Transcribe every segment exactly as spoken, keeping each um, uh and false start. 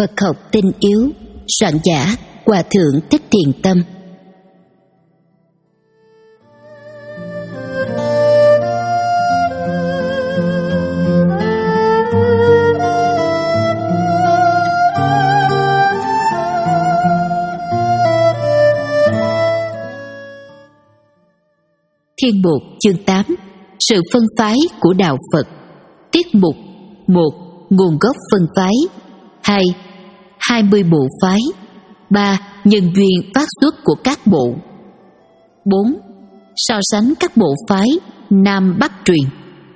Phật học tinh yếu, soạn giả Hòa thượng Thích Thiền Tâm. Thiên Mục chương tám. Sự phân phái của đạo Phật. Tiết mục: một. Nguồn gốc phân phái. Hai. Hai mươi bộ phái. Ba. Nhân duyên phát xuất của các bộ. Bốn. So sánh các bộ phái Nam Bắc truyền.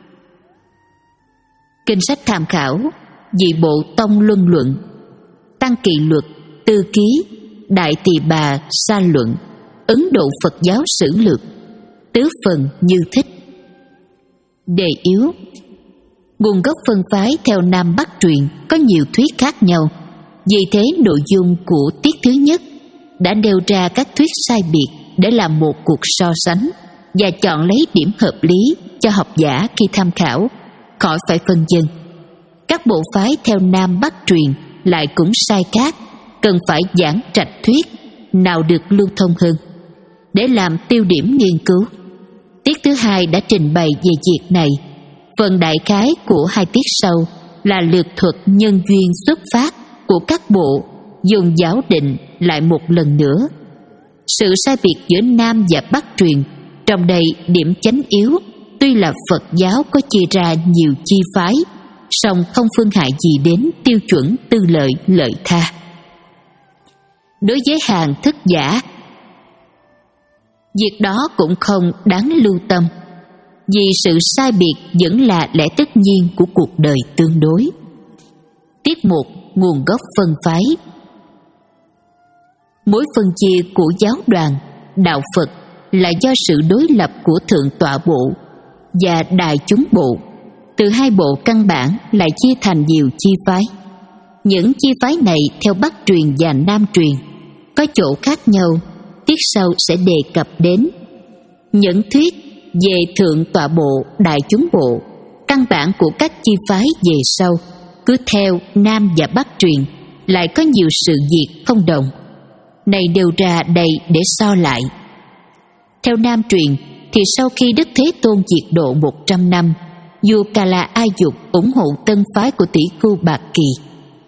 Kinh sách tham khảo: Dị Bộ Tông Luân Luận, Tăng Kỳ Luật, Tư Ký, Đại Tỳ Bà Sa Luận, Ấn Độ Phật Giáo Sử Lược, Tứ Phần Như Thích. Đề yếu: nguồn gốc phân phái theo Nam Bắc truyền có nhiều thuyết khác nhau. Vì thế nội dung của tiết thứ nhất đã nêu ra các thuyết sai biệt để làm một cuộc so sánh và chọn lấy điểm hợp lý cho học giả khi tham khảo, khỏi phải phân vân. Các bộ phái theo Nam Bắc truyền lại cũng sai khác, cần phải giảng trạch thuyết nào được lưu thông hơn để làm tiêu điểm nghiên cứu. Tiết thứ hai đã trình bày về việc này. Phần đại khái của hai tiết sau là lược thuật nhân duyên xuất phát của các bộ, dùng giáo định lại một lần nữa. Sự sai biệt giữa Nam và Bắc truyền, trong đây điểm chánh yếu tuy là Phật giáo có chia ra nhiều chi phái, song không phương hại gì đến tiêu chuẩn tư lợi lợi tha. Đối với hàng thức giả, việc đó cũng không đáng lưu tâm, vì sự sai biệt vẫn là lẽ tất nhiên của cuộc đời tương đối. Tiết một: nguồn gốc phân phái. Mối phân chia của giáo đoàn, đạo Phật là do sự đối lập của Thượng Tọa Bộ và Đại Chúng Bộ. Từ hai bộ căn bản lại chia thành nhiều chi phái. Những chi phái này theo Bắc truyền và Nam truyền có chỗ khác nhau, tiết sau sẽ đề cập đến. Những thuyết về Thượng Tọa Bộ, Đại Chúng Bộ, căn bản của các chi phái về sau, cứ theo Nam và Bắc truyền lại có nhiều sự việc không đồng. Này đều ra đây để so lại. Theo Nam truyền thì sau khi Đức Thế Tôn diệt độ một trăm năm, vua Kala A Dục ủng hộ tân phái của tỷ khưu Bạc Kỳ,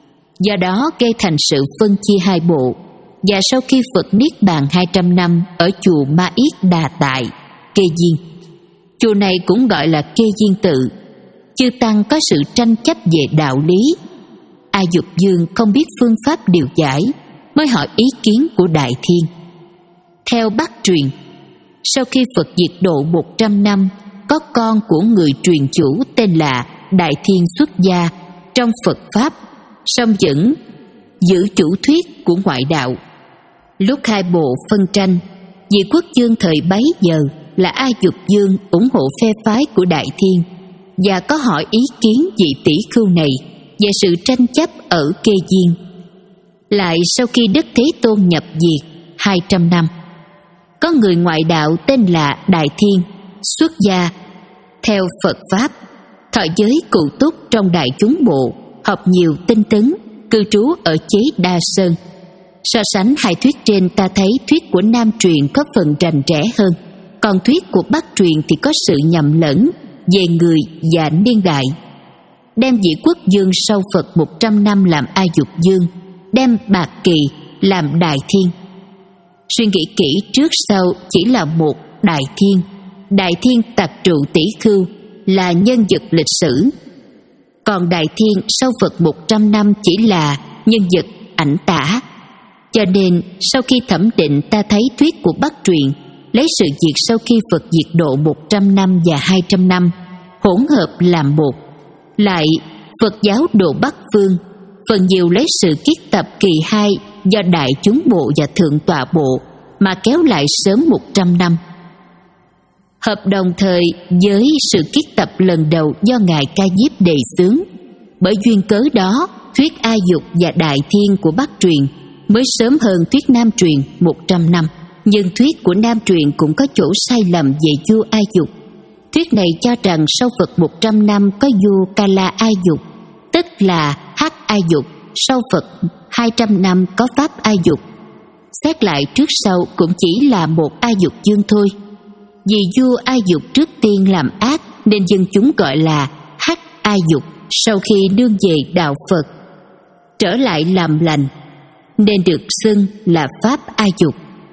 do đó gây thành sự phân chia hai bộ. Và sau khi Phật niết bàn hai trăm năm ở chùa Ma Yết Đà Tại, Kê Diên, chùa này cũng gọi là Kê Diên Tự, chư tăng có sự tranh chấp về đạo lý. A Dục Dương không biết phương pháp điều giải, mới hỏi ý kiến của Đại Thiên. Theo Bắc truyền, sau khi Phật diệt độ một trăm năm, có con của người truyền chủ tên là Đại Thiên xuất gia trong Phật Pháp, song vẫn giữ chủ thuyết của ngoại đạo. Lúc hai bộ phân tranh, vị quốc vương thời bấy giờ là A Dục Dương ủng hộ phe phái của Đại Thiên và có hỏi ý kiến vị tỷ khưu này về sự tranh chấp ở Kê Diên. Lại sau khi Đức Thế Tôn nhập diệt hai trăm năm, có người ngoại đạo tên là Đại Thiên xuất gia theo Phật Pháp, thọ giới cụ túc trong Đại Chúng Bộ, học nhiều tinh tấn, cư trú ở Chế Đa Sơn. So sánh hai thuyết trên, ta thấy thuyết của Nam truyền có phần rành rẽ hơn, còn thuyết của Bắc truyền thì có sự nhầm lẫn về người và niên đại. Đem vị quốc vương sau Phật một trăm năm làm A Dục Dương, đem Bạc Kỳ làm Đại Thiên. Suy nghĩ kỹ, trước sau chỉ là một Đại Thiên. Đại Thiên tạc trụ tỷ khưu là nhân vật lịch sử, còn Đại Thiên sau Phật một trăm năm chỉ là nhân vật ảnh tả. Cho nên sau khi thẩm định, ta thấy thuyết của Bắc truyền lấy sự việc sau khi Phật diệt độ một trăm năm và hai trăm năm hỗn hợp làm một. Lại Phật giáo độ Bắc phương phần nhiều lấy sự kiết tập kỳ hai do Đại Chúng Bộ và Thượng Tọa Bộ mà kéo lại sớm một trăm năm, hợp đồng thời với sự kiết tập lần đầu do Ngài Ca Diếp đề xướng. Bởi duyên cớ đó, thuyết A Dục và Đại Thiên của Bắc truyền mới sớm hơn thuyết Nam truyền một trăm năm. Nhưng thuyết của Nam truyền cũng có chỗ sai lầm về vua A Dục. Thuyết này cho rằng sau Phật một trăm năm có vua Kala A Dục, tức là Hắc A Dục, sau Phật hai trăm năm có pháp A Dục. Xét lại trước sau cũng chỉ là một A Dục dương thôi. Vì vua A Dục trước tiên làm ác nên dân chúng gọi là hắc A Dục. Sau khi đương về đạo Phật trở lại làm lành nên được xưng là pháp A Dục.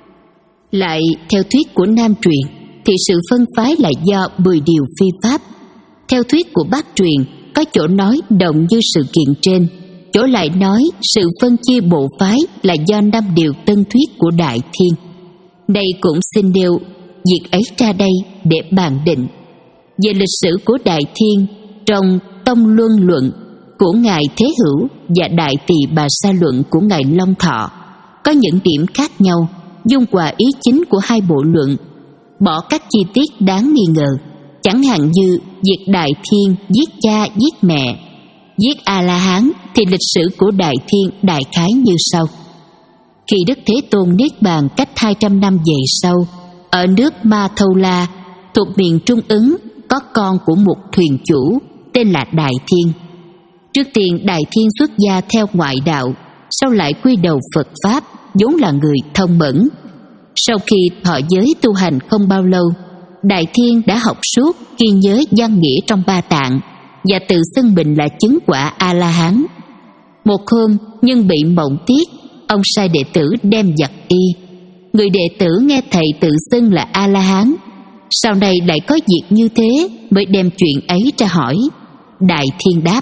Lại theo thuyết của Nam truyền thì sự phân phái là do mười điều phi pháp. Theo thuyết của Bắc truyền có chỗ nói đồng như sự kiện trên, chỗ lại nói sự phân chia bộ phái là do năm điều tân thuyết của Đại Thiên. Đây cũng xin nêu việc ấy ra đây để bàn định. Về lịch sử của Đại Thiên, trong Tông Luân Luận của Ngài Thế Hữu và Đại Tỳ Bà Sa Luận của Ngài Long Thọ có những điểm khác nhau, dung hòa ý chính của hai bộ luận, bỏ các chi tiết đáng nghi ngờ. Chẳng hạn như việc Đại Thiên giết cha giết mẹ, giết A-la-hán thì lịch sử của Đại Thiên đại khái như sau. Khi Đức Thế Tôn niết bàn cách hai trăm năm về sau, ở nước Ma Thâu La thuộc miền Trung Ứng có con của một thuyền chủ tên là Đại Thiên. Trước tiên Đại Thiên xuất gia theo ngoại đạo, sau lại quy đầu Phật Pháp, vốn là người thông mẫn. Sau khi thọ giới tu hành không bao lâu, Đại Thiên đã học suốt, ghi nhớ văn nghĩa trong Ba Tạng và tự xưng mình là chứng quả A-la-hán. Một hôm nhân bị mộng tiết, ông sai đệ tử đem giặt y. Người đệ tử nghe thầy tự xưng là A-la-hán, sau này lại có việc như thế, mới đem chuyện ấy ra hỏi. Đại Thiên đáp: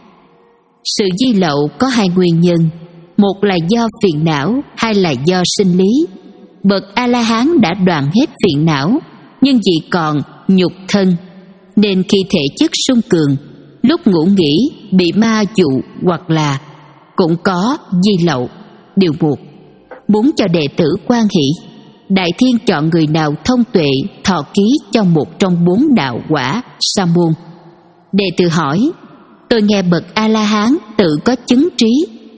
sự di lậu có hai nguyên nhân, một là do phiền não, hai là do sinh lý. Bậc A-la-hán đã đoạn hết phiền não, nhưng vì còn nhục thân nên khi thể chất sung cường, lúc ngủ nghỉ bị ma dụ hoặc là cũng có di lậu. Điều một, muốn cho đệ tử quan hỷ, Đại Thiên chọn người nào thông tuệ thọ ký cho một trong bốn đạo quả sa môn. Đệ tử hỏi: tôi nghe bậc A-la-hán tự có chứng trí,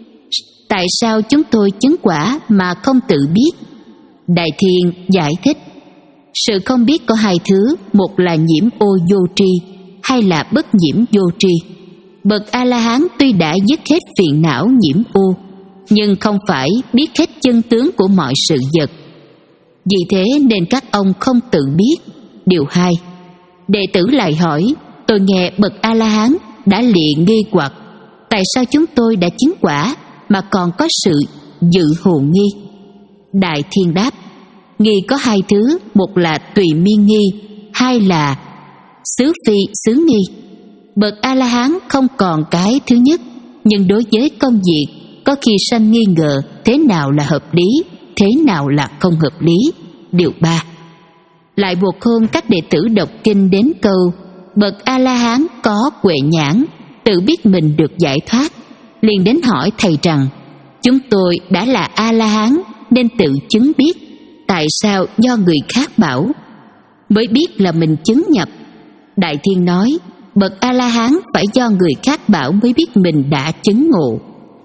tại sao chúng tôi chứng quả mà không tự biết? Đại Thiên giải thích: sự không biết có hai thứ, một là nhiễm ô vô tri, hai là bất nhiễm vô tri. Bậc A-la-hán tuy đã dứt hết phiền não nhiễm ô, nhưng không phải biết hết chân tướng của mọi sự vật. Vì thế nên các ông không tự biết. Điều hai, đệ tử lại hỏi: tôi nghe bậc A-la-hán đã lìa nghi hoặc, tại sao chúng tôi đã chứng quả mà còn có sự dự hồ nghi? Đại Thiên đáp: nghi có hai thứ, một là tùy miên nghi, hai là xứ phi xứ nghi. Bậc A-la-hán không còn cái thứ nhất, nhưng đối với công việc có khi sanh nghi ngờ thế nào là hợp lý, thế nào là không hợp lý. Điều ba, lại một hôm các đệ tử đọc kinh đến câu bậc A-la-hán có huệ nhãn, tự biết mình được giải thoát, liền đến hỏi thầy rằng: chúng tôi đã là A-la-hán nên tự chứng biết, tại sao do người khác bảo mới biết là mình chứng nhập? Đại Thiên nói: bậc A-la-hán phải do người khác bảo mới biết mình đã chứng ngộ.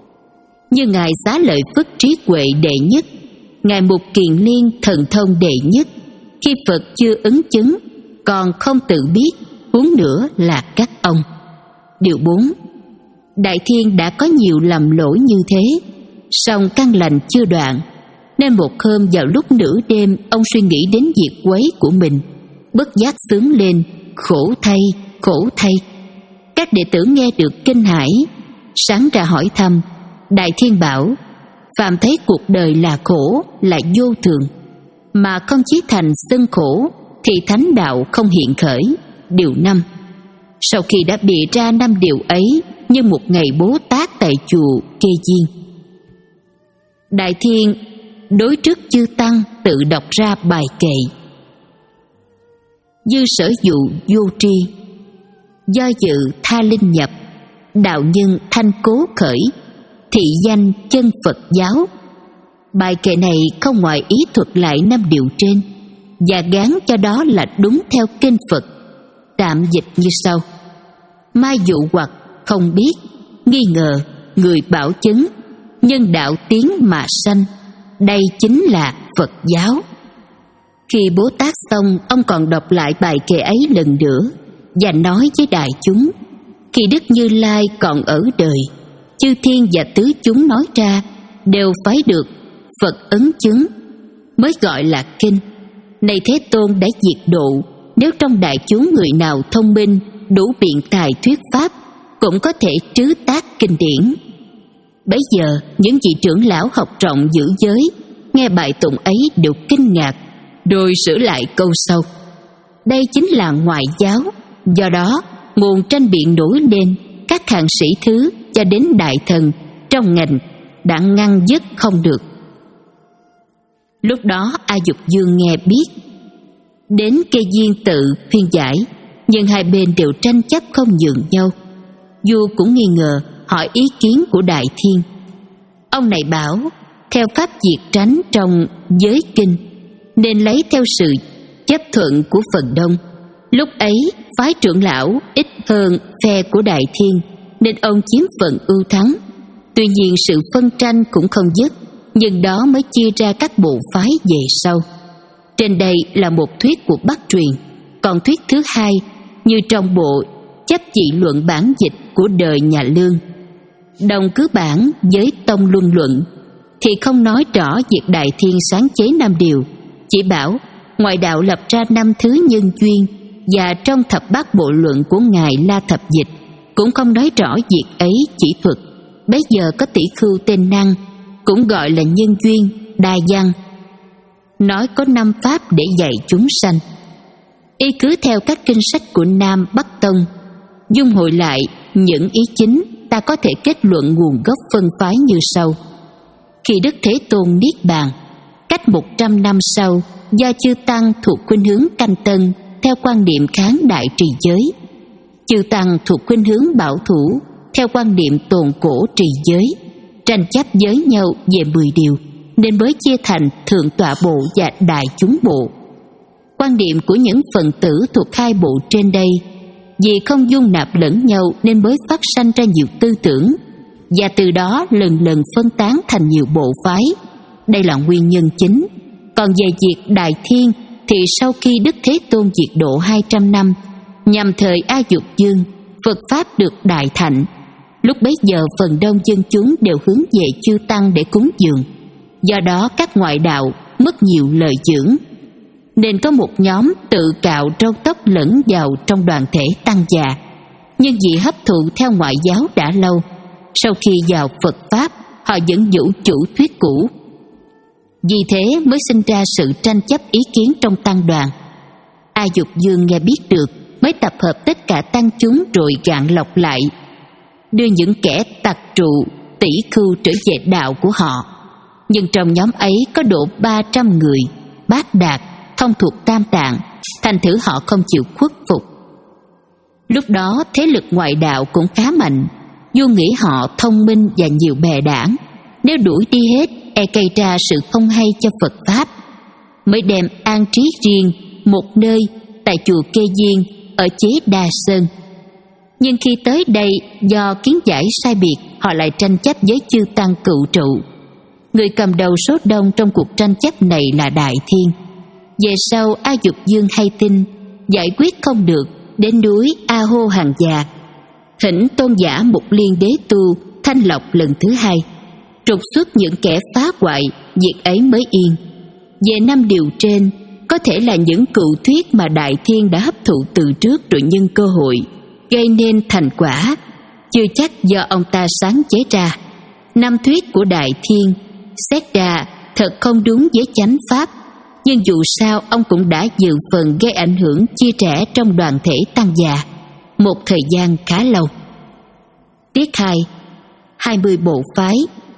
Như Ngài Xá Lợi Phất trí huệ đệ nhất, Ngài Mục Kiền Liên thần thông đệ nhất, khi Phật chưa ứng chứng còn không tự biết, huống nữa là các ông. Điều bốn, Đại Thiên đã có nhiều lầm lỗi như thế, song căn lành chưa đoạn, nên một hôm vào lúc nửa đêm ông suy nghĩ đến việc quấy của mình, bất giác xướng lên: khổ thay, khổ thay. Các đệ tử nghe được kinh hãi, sáng ra hỏi thăm. Đại Thiên bảo: phàm thấy cuộc đời là khổ, là vô thường, mà không chí thành xưng khổ, thì thánh đạo không hiện khởi. Điều năm, sau khi đã bịa ra năm điều ấy như một ngày Bố Tát tại chùa Kê Diên, Đại Thiên đối trước chư tăng tự đọc ra bài kệ: dư sở dụ vô tri, do dự tha linh nhập, đạo nhân thanh cố khởi, thị danh chân Phật giáo. Bài kệ này không ngoài ý thuật lại năm điều trên và gán cho đó là đúng theo kinh Phật. Tạm dịch như sau: ma dụ hoặc không biết, nghi ngờ người bảo chứng, nhân đạo tiến mà sanh, đây chính là Phật giáo. Khi Bố Tát xong, ông còn đọc lại bài kệ ấy lần nữa và nói với đại chúng: khi Đức Như Lai còn ở đời, chư thiên và tứ chúng nói ra đều phải được Phật ấn chứng mới gọi là kinh. Này Thế Tôn đã diệt độ, nếu trong đại chúng người nào thông minh, đủ biện tài thuyết pháp, cũng có thể trứ tác kinh điển. Bấy giờ những vị trưởng lão học rộng giữ giới nghe bài tụng ấy đều kinh ngạc, rồi sửa lại câu sau: đây chính là ngoại giáo. Do đó nguồn tranh biện nổi lên, các hàng sĩ thứ cho đến đại thần trong ngành đã ngăn dứt không được. Lúc đó A Dục Dương nghe biết, đến Kê Diên tự khuyên giải, nhưng hai bên đều tranh chấp không nhường nhau. Vua cũng nghi ngờ, hỏi ý kiến của Đại Thiên. Ông này bảo, theo pháp diệt tránh trong giới kinh, nên lấy theo sự chấp thuận của phần đông. Lúc ấy phái trưởng lão ít hơn phe của Đại Thiên, nên ông chiếm phần ưu thắng. Tuy nhiên sự phân tranh cũng không dứt, nhưng đó mới chia ra các bộ phái về sau. Trên đây là một thuyết của Bắc truyền, còn thuyết thứ hai như trong bộ chấp dị luận bản dịch của đời nhà Lương. Đồng cứ bản với tông luân luận thì không nói rõ việc Đại Thiên sáng chế năm điều, chỉ bảo ngoại đạo lập ra năm thứ nhân duyên, và trong thập bát bộ luận của ngài La Thập Dịch cũng không nói rõ việc ấy chỉ thuật. Bấy giờ có tỷ khưu tên Năng, cũng gọi là nhân duyên đa văn, nói có năm pháp để dạy chúng sanh. Y cứ theo các kinh sách của Nam Bắc Tông, dung hội lại những ý chính, ta có thể kết luận nguồn gốc phân phái như sau. Khi Đức Thế Tôn niết bàn, cách một trăm năm sau, do chư tăng thuộc khuynh hướng canh tân theo quan niệm kháng đại trì giới, chư tăng thuộc khuynh hướng bảo thủ theo quan niệm tồn cổ trì giới, tranh chấp với nhau về mười điều, nên mới chia thành thượng tọa bộ và đại chúng bộ. Quan điểm của những phần tử thuộc hai bộ trên đây, vì không dung nạp lẫn nhau nên mới phát sanh ra nhiều tư tưởng, và từ đó lần lần phân tán thành nhiều bộ phái. Đây là nguyên nhân chính. Còn về việc Đại Thiên thì sau khi Đức Thế Tôn diệt độ hai trăm năm, nhằm thời A Dục Dương, Phật Pháp được đại thạnh. Lúc bấy giờ phần đông dân chúng đều hướng về chư tăng để cúng dường, do đó các ngoại đạo mất nhiều lợi dưỡng, nên có một nhóm tự cạo râu tóc lẫn vào trong đoàn thể tăng già. Nhưng vì hấp thụ theo ngoại giáo đã lâu, sau khi vào Phật Pháp họ vẫn giữ chủ thuyết cũ. Vì thế mới sinh ra sự tranh chấp ý kiến trong tăng đoàn. A Dục Dương nghe biết được, mới tập hợp tất cả tăng chúng rồi gạn lọc lại, đưa những kẻ tặc trụ tỷ khưu trở về đạo của họ. Nhưng trong nhóm ấy có độ ba trăm người bát đạt, thông thuộc tam tạng, thành thử họ không chịu khuất phục. Lúc đó thế lực ngoại đạo cũng khá mạnh. Vua nghĩ họ thông minh và nhiều bè đảng, nếu đuổi đi hết e gây ra sự không hay cho Phật Pháp, mới đem an trí riêng một nơi tại chùa Kê Diên ở chế Đa Sơn. Nhưng khi tới đây, do kiến giải sai biệt, họ lại tranh chấp với chư tăng cựu trụ. Người cầm đầu số đông trong cuộc tranh chấp này là Đại Thiên. Về sau A Dục Dương hay tin giải quyết không được, đến núi A Hô Hàng Già, thỉnh tôn giả Mục Liên Đế tu thanh lọc lần thứ hai, trục xuất những kẻ phá hoại, việc ấy mới yên. Về năm điều trên, có thể là những cựu thuyết mà Đại Thiên đã hấp thụ từ trước rồi nhân cơ hội gây nên thành quả, chưa chắc do ông ta sáng chế ra. Năm thuyết của Đại Thiên xét ra thật không đúng với chánh pháp, nhưng dù sao ông cũng đã dự phần gây ảnh hưởng chia rẽ trong đoàn thể tăng già một thời gian khá lâu. Tiết hai, hai mươi bộ phái.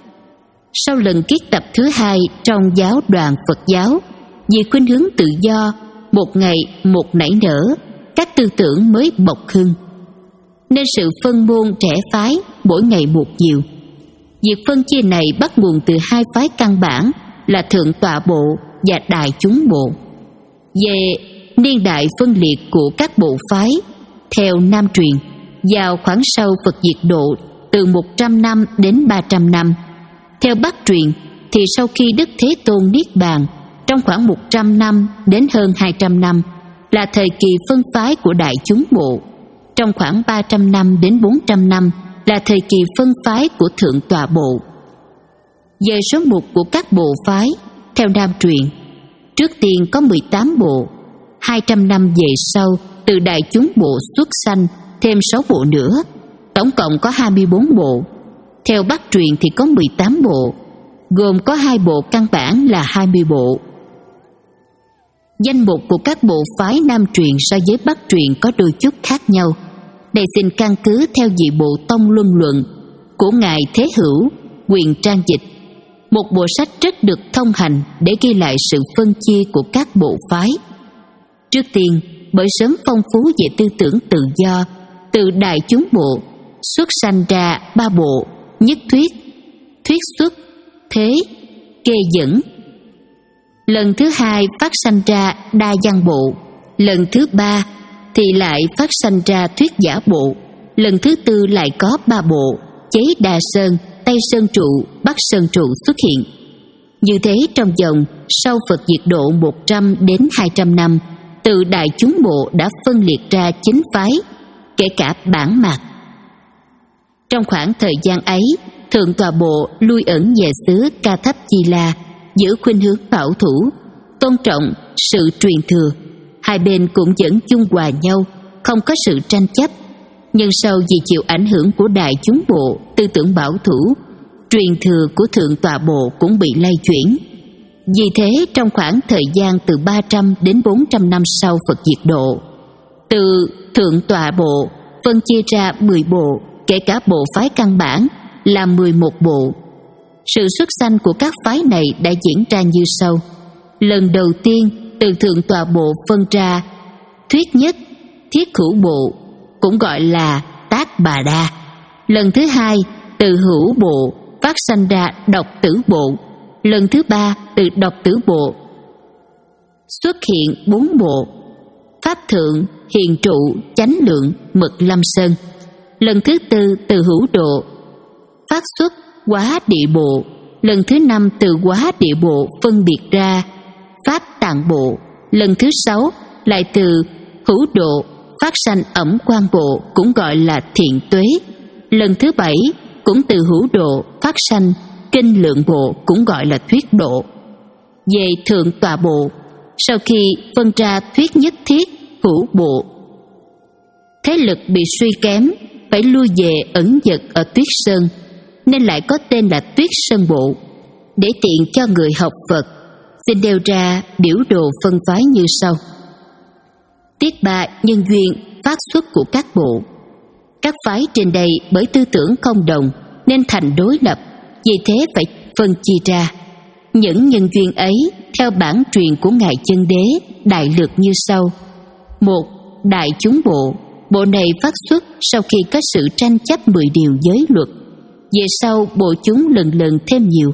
Sau lần kiết tập thứ hai trong giáo đoàn Phật giáo, vì khuynh hướng tự do, một ngày một nảy nở, các tư tưởng mới bộc hưng, nên sự phân môn trẻ phái mỗi ngày một nhiều. Việc phân chia này bắt nguồn từ hai phái căn bản là thượng tọa bộ và đại chúng bộ. Về niên đại phân liệt của các bộ phái, theo Nam truyền, vào khoảng sau Phật diệt độ từ một trăm năm đến ba trăm năm. Theo Bắc truyền thì sau khi Đức Thế Tôn niết bàn, trong khoảng một trăm năm đến hơn hai trăm năm là thời kỳ phân phái của đại chúng bộ. Trong khoảng ba trăm năm đến bốn trăm năm là thời kỳ phân phái của Thượng Tọa Bộ. Về số mục của các bộ phái, theo Nam truyền, trước tiên có mười tám bộ, hai trăm năm về sau từ Đại Chúng Bộ xuất sanh thêm sáu bộ nữa, tổng cộng có hai mươi bốn bộ. Theo Bắc truyền thì có mười tám bộ, gồm có hai bộ căn bản là hai mươi bộ. Danh mục của các bộ phái Nam truyền so với Bắc truyền có đôi chút khác nhau. Đây xin căn cứ theo vị Bộ Tông Luân Luận của Ngài Thế Hữu, quyền trang dịch, một bộ sách rất được thông hành để ghi lại sự phân chia của các bộ phái. Trước tiên, bởi sớm phong phú về tư tưởng tự do, từ Đại Chúng Bộ xuất sanh ra ba bộ: Nhất Thuyết, Thuyết Xuất, Thế, Kê Dẫn. Lần thứ hai phát sanh ra Đa Văn Bộ, lần thứ ba thì lại phát sanh ra Thuyết Giả Bộ, lần thứ tư lại có ba bộ: Chế Đa Sơn, Tây Sơn Trụ, Bắc Sơn Trụ xuất hiện. Như thế trong vòng sau Phật diệt độ một trăm đến hai trăm năm, từ Đại Chúng Bộ đã phân liệt ra chính phái, kể cả bản mạc. Trong khoảng thời gian ấy, Thượng Tọa Bộ lui ẩn về xứ Ca Thấp Chi La, giữ khuynh hướng bảo thủ, tôn trọng sự truyền thừa. Hai bên cũng vẫn chung hòa nhau, không có sự tranh chấp. Nhưng sau vì chịu ảnh hưởng của Đại Chúng Bộ, tư tưởng bảo thủ, truyền thừa của Thượng Tọa Bộ cũng bị lay chuyển. Vì thế trong khoảng thời gian từ ba trăm đến bốn trăm năm sau Phật diệt độ, từ Thượng Tọa Bộ phân chia ra mười bộ, kể cả bộ phái căn bản là mười một bộ. Sự xuất sanh của các phái này đã diễn ra như sau. Lần đầu tiên, từ Thượng Tọa Bộ phân ra Thuyết Nhất, Thiết Hữu Bộ, cũng gọi là Tác Bà Đa. Lần thứ hai, từ Hữu Bộ phát sanh ra Độc Tử Bộ. Lần thứ ba, từ Độc Tử Bộ xuất hiện bốn bộ: Pháp Thượng, Hiền Trụ, Chánh Lượng, Mật Lâm Sơn. Lần thứ tư, từ Hữu Độ phát xuất Quá Địa Bộ. Lần thứ năm, từ Quá Địa Bộ phân biệt ra Pháp Tạng Bộ. Lần thứ sáu, lại từ Hữu Độ phát sanh Ẩm Quan Bộ, cũng gọi là Thiện Tuế. Lần thứ bảy, cũng từ Hữu Độ phát sanh Kinh Lượng Bộ, cũng gọi là Thuyết Độ. Về Thượng Tọa Bộ, sau khi phân ra Thuyết Nhất, Thiết, Hữu Bộ, thế lực bị suy kém, phải lui về ẩn dật ở Tuyết Sơn, nên lại có tên là Tuyết Sơn Bộ. Để tiện cho người học Phật, xin nêu ra biểu đồ phân phái như sau. Tiết ba, nhân duyên phát xuất của các bộ. Các phái trên đây bởi tư tưởng không đồng nên thành đối lập, vì thế phải phân chia ra. Những nhân duyên ấy theo bản truyền của Ngài Chân Đế đại lược như sau. Một, Đại Chúng Bộ. Bộ này phát xuất sau khi có sự tranh chấp mười điều giới luật. Về sau bộ chúng lần lần thêm nhiều.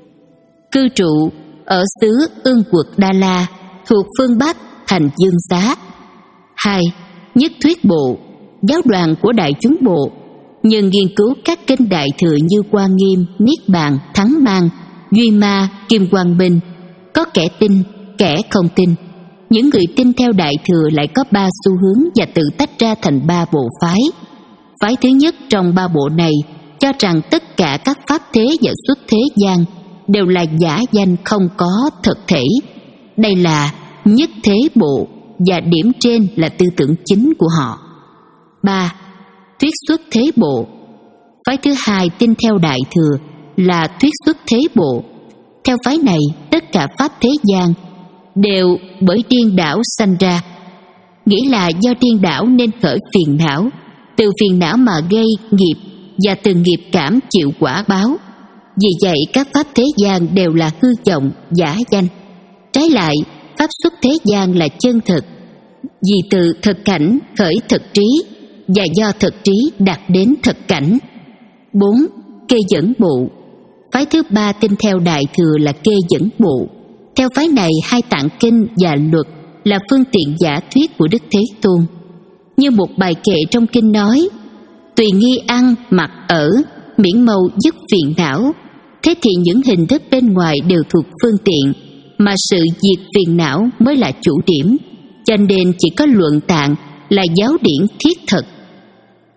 Cư trụ ở xứ Ương Quật Đa La, thuộc phương Bắc thành Dương Xá. Hai, Nhất Thuyết Bộ. Giáo đoàn của Đại Chúng Bộ, nhưng nghiên cứu các kinh Đại Thừa như Quan Nghiêm, Niết Bàn, Thắng Mang, Duy Ma, Kim Quang Minh. Có kẻ tin, kẻ không tin. Những người tin theo Đại Thừa lại có ba xu hướng và tự tách ra thành ba bộ phái. Phái thứ nhất trong ba bộ này cho rằng tất cả các pháp thế và xuất thế gian đều là giả danh, không có thực thể. Đây là Nhất Thế Bộ, và điểm trên là tư tưởng chính của họ. Ba, Thuyết Xuất Thế Bộ. Phái thứ hai tin theo Đại Thừa là Thuyết Xuất Thế Bộ. Theo phái này, tất cả pháp thế gian đều bởi điên đảo sanh ra, nghĩa là do điên đảo nên khởi phiền não, từ phiền não mà gây nghiệp, và từ nghiệp cảm chịu quả báo. Vì vậy các pháp thế gian đều là hư vọng, giả danh. Trái lại, pháp xuất thế gian là chân thực, vì từ thực cảnh khởi thực trí, và do thực trí đạt đến thực cảnh. Bốn, Kê Dẫn Bộ. Phái thứ ba tin theo Đại Thừa là Kê Dẫn Bộ. Theo phái này, hai tạng kinh và luật là phương tiện giả thuyết của Đức Thế Tôn. Như một bài kệ trong kinh nói: tùy nghi ăn, mặc, ở, miễn mâu dứt phiền não. Thế thì những hình thức bên ngoài đều thuộc phương tiện, mà sự diệt phiền não mới là chủ điểm. Cho nên chỉ có luận tạng là giáo điển thiết thực.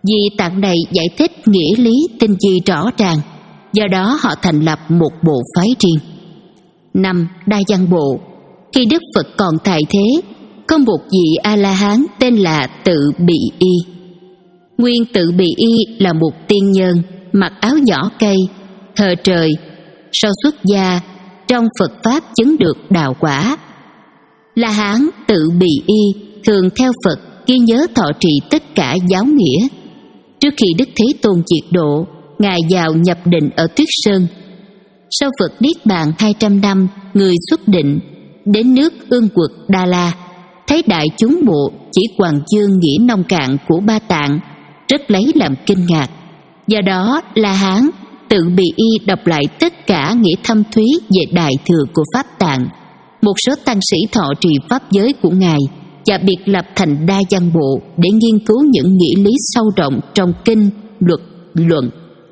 Vì tạng này giải thích nghĩa lý tinh vi rõ ràng, do đó họ thành lập một bộ phái riêng. Năm. Đa Văn Bộ. Khi Đức Phật còn tại thế, có một vị A-la-hán tên là Tự Bị Y. Nguyên Tự Bị Y là một tiên nhân, mặc áo nhỏ cây, thờ trời, sau xuất gia trong Phật Pháp chứng được đạo quả. La Hán Tự Bị Y thường theo Phật ghi nhớ thọ trì tất cả giáo nghĩa. Trước khi Đức Thế Tôn diệt độ, Ngài vào nhập định ở Tuyết Sơn. Sau Phật niết bàn hai trăm năm, người xuất định đến nước Ương Quật Đa La, thấy đại chúng bộ chỉ Hoàng Dương nghĩa nông cạn của Ba Tạng, rất lấy làm kinh ngạc. Do đó La Hán Tự Bị Y đọc lại tất cả nghĩa thâm thúy về đại thừa của Pháp Tạng, một số tăng sĩ thọ trì pháp giới của Ngài, và biệt lập thành Đa Văn Bộ để nghiên cứu những nghĩa lý sâu rộng trong kinh, luật, luận.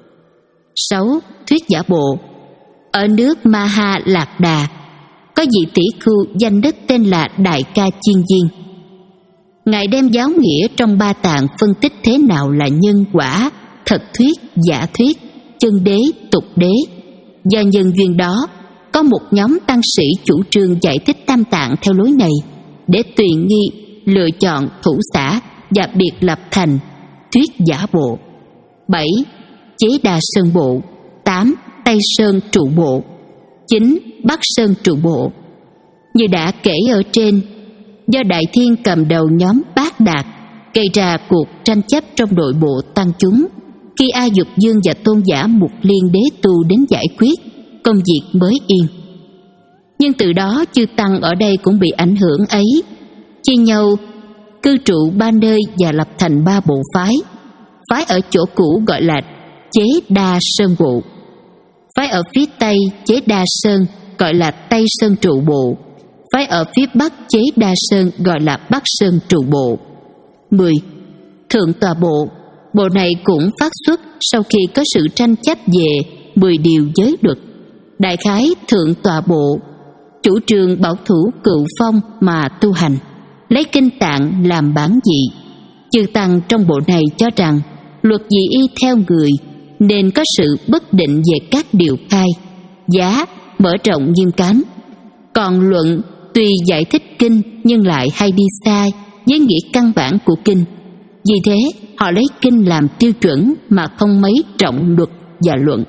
Sáu. Thuyết Giả Bộ. Ở nước Maha Lạc Đà, có vị tỷ khưu danh đức tên là Đại Ca Chiên Viên. Ngài đem giáo nghĩa trong Ba Tạng phân tích thế nào là nhân quả, thật thuyết, giả thuyết, chân đế, tục đế. Do nhân duyên đó, có một nhóm tăng sĩ chủ trương giải thích Tam Tạng theo lối này, để tùy nghi lựa chọn thủ xã và biệt lập thành Thuyết Giả Bộ. Bảy. Chế Đa Sơn Bộ. Tám. Tây Sơn Trụ Bộ. Chín. Bắc Sơn Trụ Bộ. Như đã kể ở trên, do Đại Thiên cầm đầu nhóm Bát Đạt, gây ra cuộc tranh chấp trong nội bộ tăng chúng. Khi A Dục Dương và tôn giả Mục Liên Đế Tu đến giải quyết, công việc mới yên. Nhưng từ đó chư tăng ở đây cũng bị ảnh hưởng ấy, chia nhau cư trụ ba nơi và lập thành ba bộ phái. Phái ở chỗ cũ gọi là Chế Đa Sơn Bộ. Phái ở phía Tây Chế Đa Sơn gọi là Tây Sơn Trụ Bộ. Phái ở phía Bắc Chế Đa Sơn gọi là Bắc Sơn Trụ Bộ. Mười. Thượng Tọa Bộ. Bộ này cũng phát xuất sau khi có sự tranh chấp về mười điều giới luật. Đại khái Thượng Tọa Bộ chủ trương bảo thủ cựu phong mà tu hành, lấy kinh Tạng làm bản vị. Chư tăng trong bộ này cho rằng luật dị y theo người, nên có sự bất định về các điều khai, giá, mở rộng nghiêm cấm. Còn luận tuy giải thích kinh nhưng lại hay đi xa với nghĩa căn bản của kinh. Vì thế họ lấy kinh làm tiêu chuẩn mà không mấy trọng luật và luận.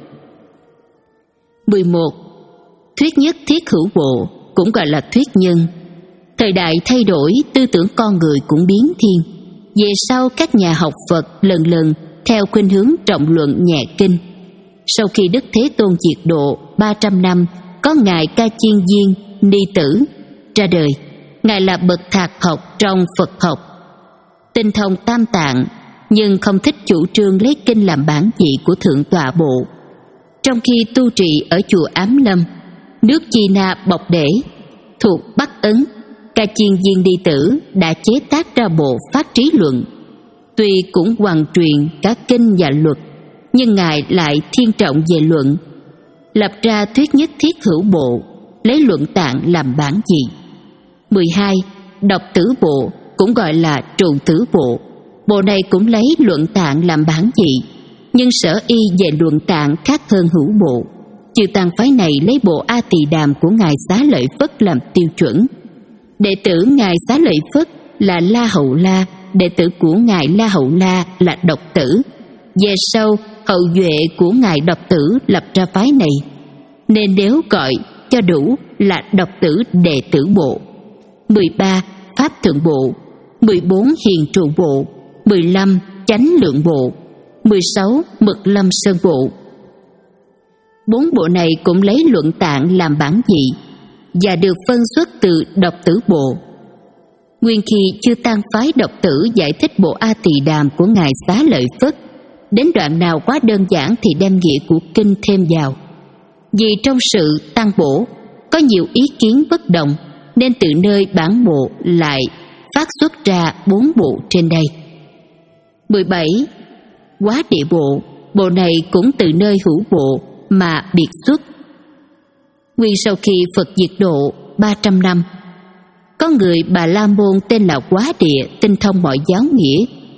Mười một. Thuyết Nhất Thiết Hữu Bộ, cũng gọi là thuyết nhân. Thời đại thay đổi, tư tưởng con người cũng biến thiên. Về sau các nhà học Phật lần lần theo khuynh hướng trọng luận nhẹ kinh. Sau khi Đức Thế Tôn diệt độ ba trăm năm, có Ngài Ca Chiên Viên Ni Tử ra đời. Ngài là bậc thạc học trong Phật học, tinh thông Tam Tạng, nhưng không thích chủ trương lấy kinh làm bản vị của Thượng Tọa Bộ. Trong khi tu trì ở chùa Ám Lâm, nước Chi Na Bọc Để thuộc Bắc Ấn, Ca Chiên Viên Ni Tử đã chế tác ra bộ Phát Trí Luận. Tuy cũng hoàn truyền cả kinh và luật, nhưng Ngài lại thiên trọng về luận, lập ra Thuyết Nhất Thiết Hữu Bộ, lấy luận Tạng làm bản vị. Mười hai. Độc Tử Bộ, cũng gọi là Trụ Tử Bộ. Bộ này cũng lấy luận Tạng làm bản vị, nhưng sở y về luận Tạng khác hơn Hữu Bộ. Chư tăng phái này lấy bộ A Tỳ Đàm của Ngài Xá Lợi Phất làm tiêu chuẩn. Đệ tử Ngài Xá Lợi Phất là La Hầu La, đệ tử của Ngài La Hầu La là Độc Tử. Về sau, hậu duệ của Ngài Độc Tử lập ra phái này, nên nếu gọi cho đủ là Độc Tử Đệ Tử Bộ. Mười ba. Pháp Thượng Bộ. Mười bốn. Hiền Trụ Bộ. Mười lăm. Chánh Lượng Bộ. Mười sáu. Mực Lâm Sơn Bộ. Bốn bộ này cũng lấy luận Tạng làm bản vị và được phân xuất từ Độc Tử Bộ. Nguyên khi chư tăng phái Độc Tử giải thích bộ A Tỳ Đàm của Ngài Xá Lợi Phất, đến đoạn nào quá đơn giản thì đem nghĩa của kinh thêm vào. Vì trong sự tăng bổ có nhiều ý kiến bất đồng, nên từ nơi bản bộ lại phát xuất ra bốn bộ trên đây. Mười bảy. Quá Địa Bộ. Bộ này cũng từ nơi Hữu Bộ mà biệt xuất. Nguyên sau khi Phật diệt độ ba trăm năm, có người Bà La Môn tên là Quá Địa tinh thông mọi giáo nghĩa,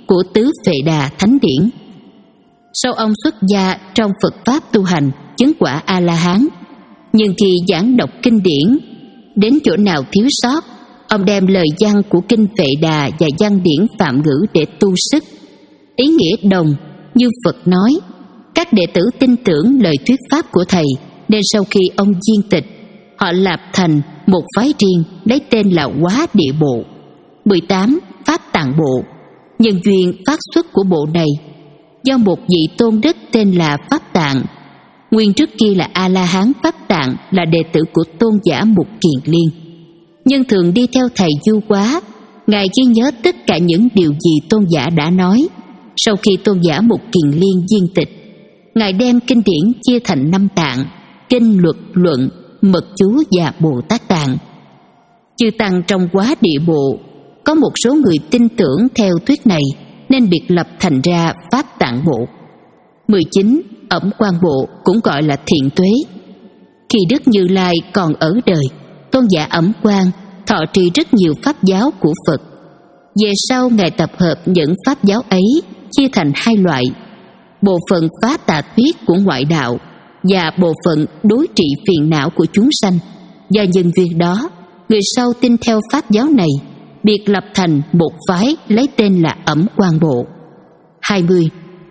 của tứ Phệ Đà Thánh Điển. Sau ông xuất gia trong Phật Pháp tu hành, chứng quả A-la-hán. Nhưng khi giảng đọc kinh điển, đến chỗ nào thiếu sót, ông đem lời văn của kinh Phệ Đà và văn điển Phạm ngữ để tu sức. Ý nghĩa đồng như Phật nói. Các đệ tử tin tưởng lời thuyết pháp của thầy, nên sau khi ông viên tịch, họ lập thành một phái riêng lấy tên là Hóa Địa Bộ. mười tám. Pháp Tạng Bộ. Nhân duyên phát xuất của bộ này do một vị tôn đức tên là Pháp Tạng, nguyên trước kia là A-la-hán Pháp Tạng, là đệ tử của tôn giả Mục Kiền Liên. Nhưng thường đi theo thầy du quá, ngài ghi nhớ tất cả những điều gì tôn giả đã nói. Sau khi tôn giả Mục Kiền Liên viên tịch, ngài đem kinh điển chia thành năm tạng: kinh, luật, luận, mật chú và Bồ Tát Tạng. Chư tăng trong Hóa Địa Bộ có một số người tin tưởng theo thuyết này, nên biệt lập thành ra Pháp Tạng Bộ. mười chín. Ẩm Quan Bộ, cũng gọi là Thiện Tuế. Khi Đức Như Lai còn ở đời, tôn giả Ẩm Quan thọ trì rất nhiều pháp giáo của Phật. Về sau ngài tập hợp những pháp giáo ấy chia thành hai loại: bộ phận phá tà thuyết của ngoại đạo và bộ phận đối trị phiền não của chúng sanh. Do nhân duyên đó, người sau tin theo pháp giáo này, biệt lập thành một phái lấy tên là Ẩm Quan Bộ. hai mươi.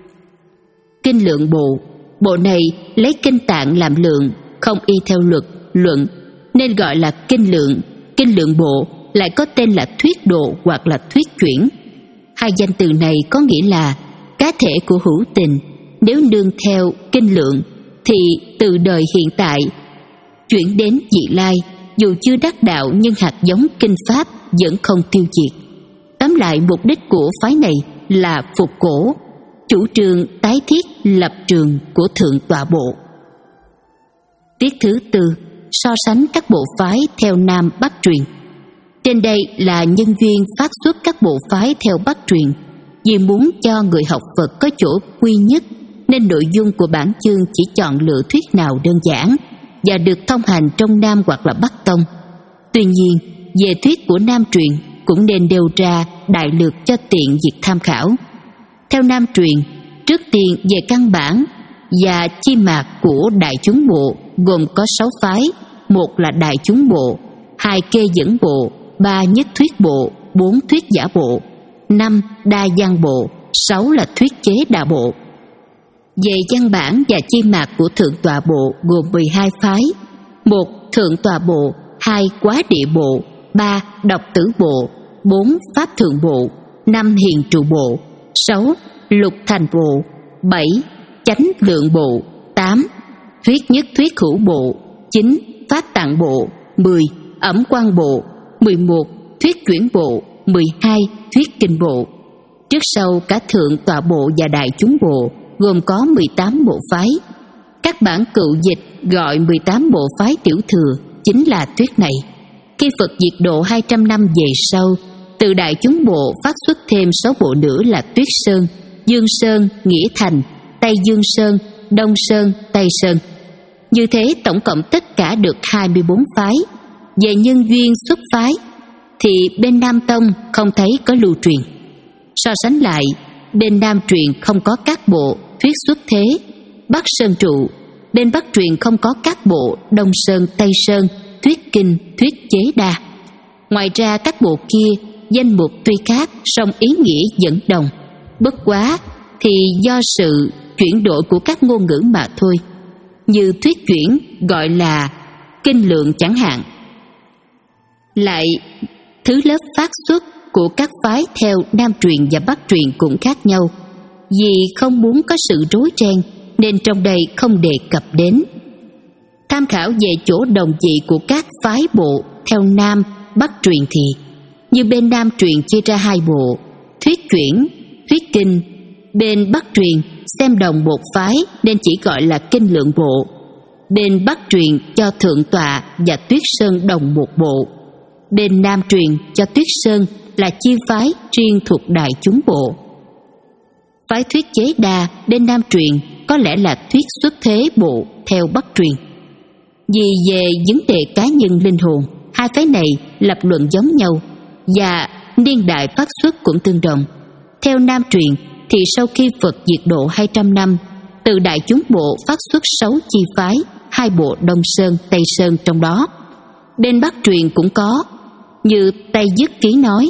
Kinh Lượng Bộ. Bộ này lấy kinh Tạng làm lượng, không y theo luật, luận, nên gọi là Kinh Lượng. Kinh Lượng Bộ lại có tên là Thuyết Độ hoặc là Thuyết Chuyển. Hai danh từ này có nghĩa là cá thể của hữu tình. Nếu nương theo kinh lượng thì từ đời hiện tại chuyển đến vị lai, dù chưa đắc đạo nhưng hạt giống kinh pháp vẫn không tiêu diệt. Tóm lại, mục đích của phái này là phục cổ, chủ trương tái thiết lập trường của Thượng Tọa Bộ. Tiết thứ tư, so sánh các bộ phái theo Nam Bắc truyền. Trên đây là nhân duyên phát xuất các bộ phái theo Bắc truyền. Vì muốn cho người học Phật có chỗ quy nhất, nên nội dung của bản chương chỉ chọn lựa thuyết nào đơn giản và được thông hành trong Nam hoặc là Bắc tông. Tuy nhiên, về thuyết của Nam truyền cũng nên nêu ra đại lược cho tiện việc tham khảo. Theo Nam truyền, trước tiên về căn bản và chi mạc của Đại Chúng Bộ gồm có sáu phái: một là Đại Chúng Bộ, hai Kê Dẫn Bộ, ba Nhất Thuyết Bộ, bốn Thuyết Giả Bộ, năm Đa Văn Bộ, sáu là Thuyết Chế Đà Bộ. Về văn bản và chi mạc của Thượng Tọa Bộ gồm mười hai phái: một Thượng Tọa Bộ, hai Quá Địa Bộ, ba Độc Tử Bộ, bốn Pháp Thượng Bộ, năm Hiền Trụ Bộ, sáu Lục Thành Bộ, bảy Chánh Lượng Bộ, tám Thuyết Nhất Thuyết Hữu Bộ, chín Pháp Tạng Bộ, mười Ẩm Quan Bộ, mười một Thuyết Chuyển Bộ, mười hai Thuyết Kinh Bộ. Trước sau cả Thượng Tọa Bộ và Đại Chúng Bộ gồm có mười tám bộ phái. Các bản cựu dịch gọi mười tám bộ phái tiểu thừa chính là thuyết này. Khi Phật diệt độ hai trăm năm về sau, từ Đại Chúng Bộ phát xuất thêm sáu bộ nữa là Tuyết Sơn, Dương Sơn, Nghĩa Thành, Tây Dương Sơn, Đông Sơn, Tây Sơn. Như thế tổng cộng tất cả được hai mươi bốn phái. Về nhân duyên xuất phái thì bên Nam Tông không thấy có lưu truyền. So sánh lại, bên Nam truyền không có các bộ Thuyết Xuất Thế, Bắc Sơn Trụ. Bên Bắc truyền không có các bộ Đông Sơn, Tây Sơn, Thuyết Kinh, Thuyết Chế Đa. Ngoài ra các bộ kia danh mục tuy khác, song ý nghĩa vẫn đồng. Bất quá thì do sự chuyển đổi của các ngôn ngữ mà thôi. Như Thuyết Chuyển gọi là Kinh Lượng chẳng hạn. Lại, thứ lớp phát xuất của các phái theo Nam truyền và Bắc truyền cũng khác nhau. Vì không muốn có sự rối ren nên trong đây không đề cập đến. Tham khảo về chỗ đồng vị của các phái bộ theo Nam Bắc truyền thì như bên Nam truyền chia ra hai bộ: Thuyết Chuyển, Thuyết Kinh. Bên Bắc truyền xem đồng một phái nên chỉ gọi là Kinh Lượng Bộ. Bên Bắc truyền cho Thượng Tọa và Tuyết Sơn đồng một bộ. Bên Nam truyền cho Tuyết Sơn là chi phái riêng thuộc Đại Chúng Bộ. Phái Thuyết Chế Đa bên Nam truyền có lẽ là Thuyết Xuất Thế Bộ theo Bắc truyền. Vì về vấn đề cá nhân linh hồn, hai phái này lập luận giống nhau và niên đại phát xuất cũng tương đồng. Theo Nam truyền thì sau khi Phật diệt độ hai trăm năm, từ Đại Chúng Bộ phát xuất sáu chi phái, hai bộ Đông Sơn, Tây Sơn trong đó. Bên Bắc truyền cũng có, như Tây Dứt Ký nói,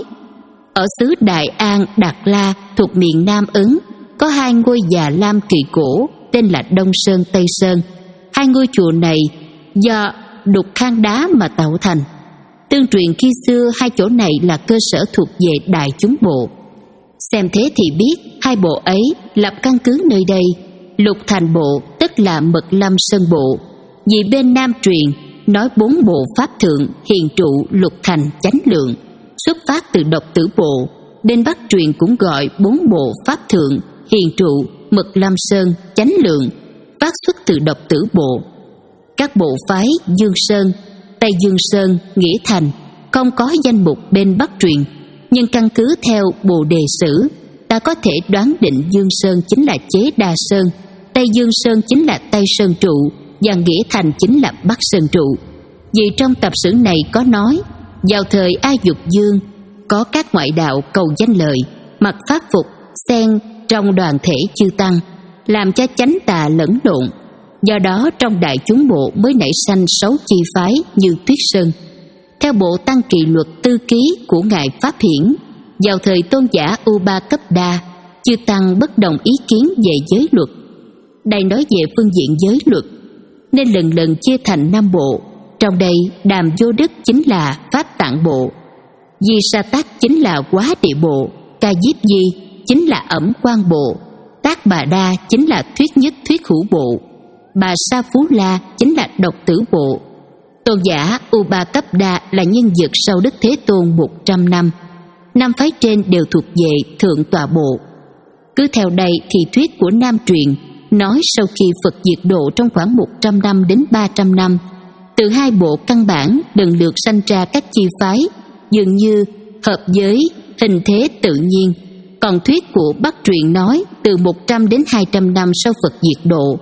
ở xứ Đại An, Đạt La thuộc miền Nam Ấn có hai ngôi Già Lam kỳ cổ tên là Đông Sơn, Tây Sơn. Hai ngôi chùa này do đục khan đá mà tạo thành. Tương truyền khi xưa hai chỗ này là cơ sở thuộc về Đại Chúng Bộ. Xem thế thì biết hai bộ ấy lập căn cứ nơi đây. Lục Thành Bộ tức là Mật Lâm Sơn Bộ, vì bên Nam truyền nói bốn bộ Pháp Thượng, Hiền Trụ, Lục Thành, Chánh Lượng xuất phát từ Độc Tử Bộ. Bên Bắc truyền cũng gọi bốn bộ Pháp Thượng, Hiền Trụ, Mật Lâm Sơn, Chánh Lượng phát xuất từ Độc Tử Bộ. Các bộ phái Dương Sơn, Tây Dương Sơn, Nghĩa Thành không có danh mục bên Bắc truyền, nhưng căn cứ theo Bồ Đề Sử, ta có thể đoán định Dương Sơn chính là Chế Đa Sơn, Tây Dương Sơn chính là Tây Sơn Trụ và Nghĩa Thành chính là Bắc Sơn Trụ. Vì trong tập sử này có nói, vào thời A Dục Dương có các ngoại đạo cầu danh lợi, mặc pháp phục xen trong đoàn thể chư tăng, làm cho chánh tà lẫn lộn. Do đó trong Đại Chúng Bộ mới nảy sanh sáu chi phái như Tuyết Sơn. Theo bộ Tăng Kỳ Luật Tư Ký của ngài Pháp Hiển, vào thời tôn giả Upa-cấp-đa, chư tăng bất đồng ý kiến về giới luật. Đây nói về phương diện giới luật, nên lần lần chia thành năm bộ. Trong đây Đàm Vô Đức chính là Pháp Tạng Bộ, Di Sa Tát chính là Quá Địa Bộ, Ca Diếp Di chính là Ẩm Quan Bộ, Tác Bà Đa chính là Thuyết Nhất Thuyết Hữu Bộ, Bà Sa Phú La chính là Độc Tử Bộ. Tôn giả Upa-cấp-đa là nhân vật sau Đức Thế Tôn một trăm năm. Năm phái trên đều thuộc về Thượng Tọa Bộ. Cứ theo đây thì thuyết của Nam truyền nói sau khi Phật diệt độ trong khoảng một trăm năm đến ba trăm năm, từ hai bộ căn bản lần lượt sanh ra các chi phái, dường như hợp với hình thế tự nhiên. Còn thuyết của Bắc truyền nói từ một trăm đến hai trăm năm sau Phật diệt độ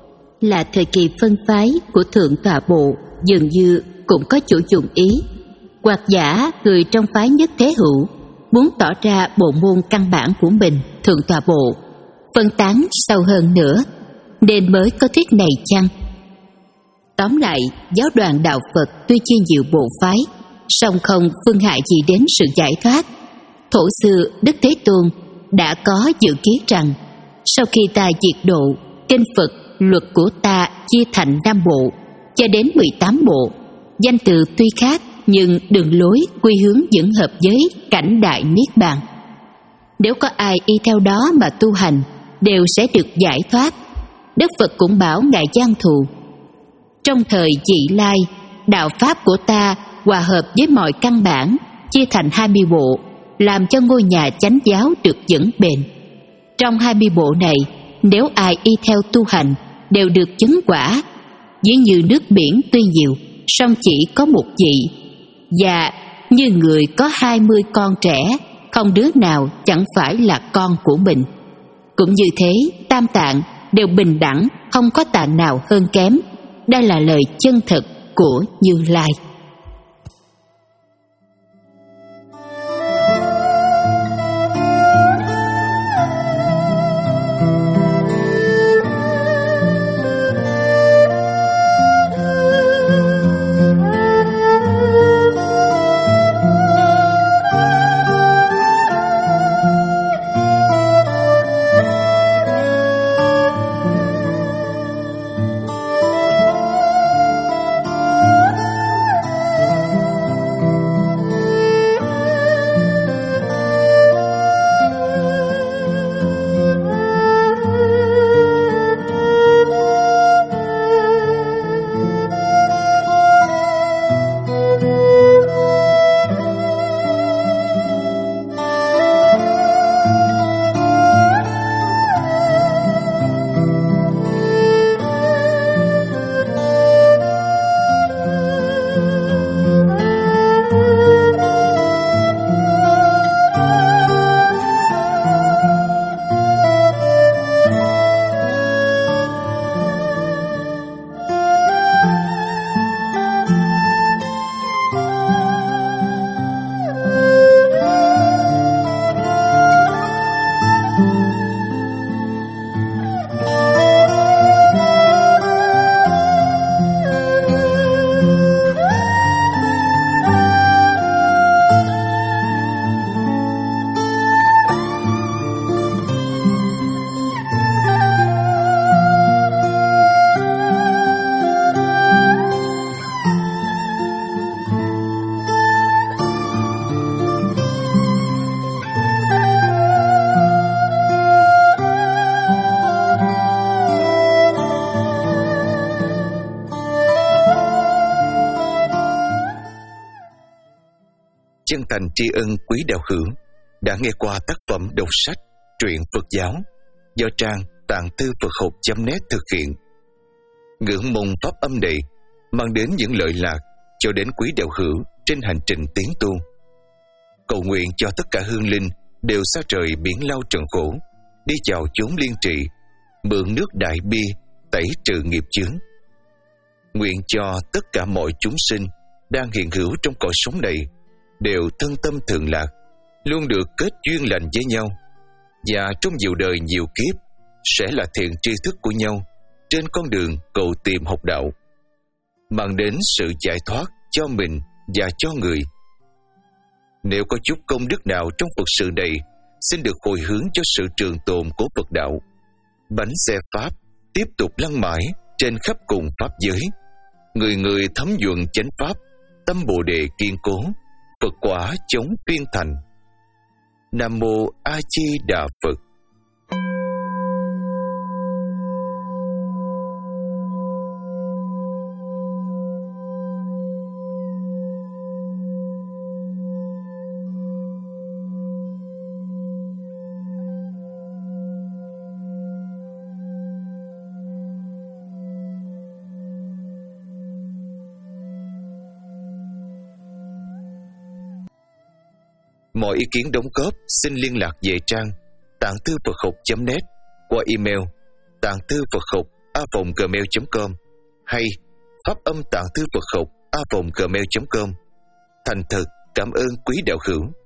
là thời kỳ phân phái của Thượng Tọa Bộ, dường như cũng có chỗ dụng ý. Hoặc giả người trong phái Nhất Thế Hữu muốn tỏ ra bộ môn căn bản của mình, Thượng Tọa Bộ, phân tán sâu hơn nữa, nên mới có thuyết này chăng? Tóm lại, giáo đoàn đạo Phật tuy chia nhiều bộ phái, song không phương hại gì đến sự giải thoát. Thổ xưa Đức Thế Tôn đã có dự kiến rằng sau khi ta diệt độ, kinh Phật luật của ta chia thành năm bộ cho đến mười tám bộ. Danh từ tuy khác nhưng đường lối quy hướng vẫn hợp với cảnh đại niết bàn. Nếu có ai y theo đó mà tu hành, đều sẽ được giải thoát. Đức Phật cũng bảo ngài Giang Thù, trong thời vị lai, đạo pháp của ta hòa hợp với mọi căn bản, chia thành hai mươi bộ, làm cho ngôi nhà chánh giáo được vững bền. Trong hai mươi bộ này, nếu ai y theo tu hành, đều được chứng quả. Ví như nước biển tuy nhiều, song chỉ có một vị, và như người có hai mươi con trẻ, không đứa nào chẳng phải là con của mình. Cũng như thế, tam tạng đều bình đẳng, không có tạng nào hơn kém. Đây là lời chân thật của Như Lai. chân thành tri ân quý đạo hữu đã nghe qua tác phẩm đọc sách truyện Phật giáo do trang tạng thư Phật học chấm net thực hiện. Ngưỡng mong pháp âm này mang đến những lợi lạc cho đến quý đạo hữu trên hành trình tiến tu. Cầu nguyện cho tất cả hương linh đều xa trời biển lao trần khổ, đi vào chốn liên trì, mượn nước đại bi tẩy trừ nghiệp chướng. Nguyện cho tất cả mọi chúng sinh đang hiện hữu trong cõi sống này đều thân tâm thượng lạc, luôn được kết duyên lành với nhau, và trong nhiều đời nhiều kiếp sẽ là thiện tri thức của nhau trên con đường cầu tìm học đạo, mang đến sự giải thoát cho mình và cho người. Nếu có chút công đức nào trong Phật sự này, xin được hồi hướng cho sự trường tồn của Phật đạo. Bánh xe Pháp tiếp tục lăn mãi trên khắp cùng Pháp giới. Người người thấm nhuận chánh Pháp, tâm Bồ Đề kiên cố, Phật quả chống phiên thành. Nam Mô A Di Đà Phật. Mọi ý kiến đóng góp xin liên lạc về trang tạng thư Phật học chấm net qua email tạng thư Phật học a vòng gmail chấm com hay pháp âm tạng thư Phật học a vòng gmail chấm com. Thành thật cảm ơn quý đạo hữu.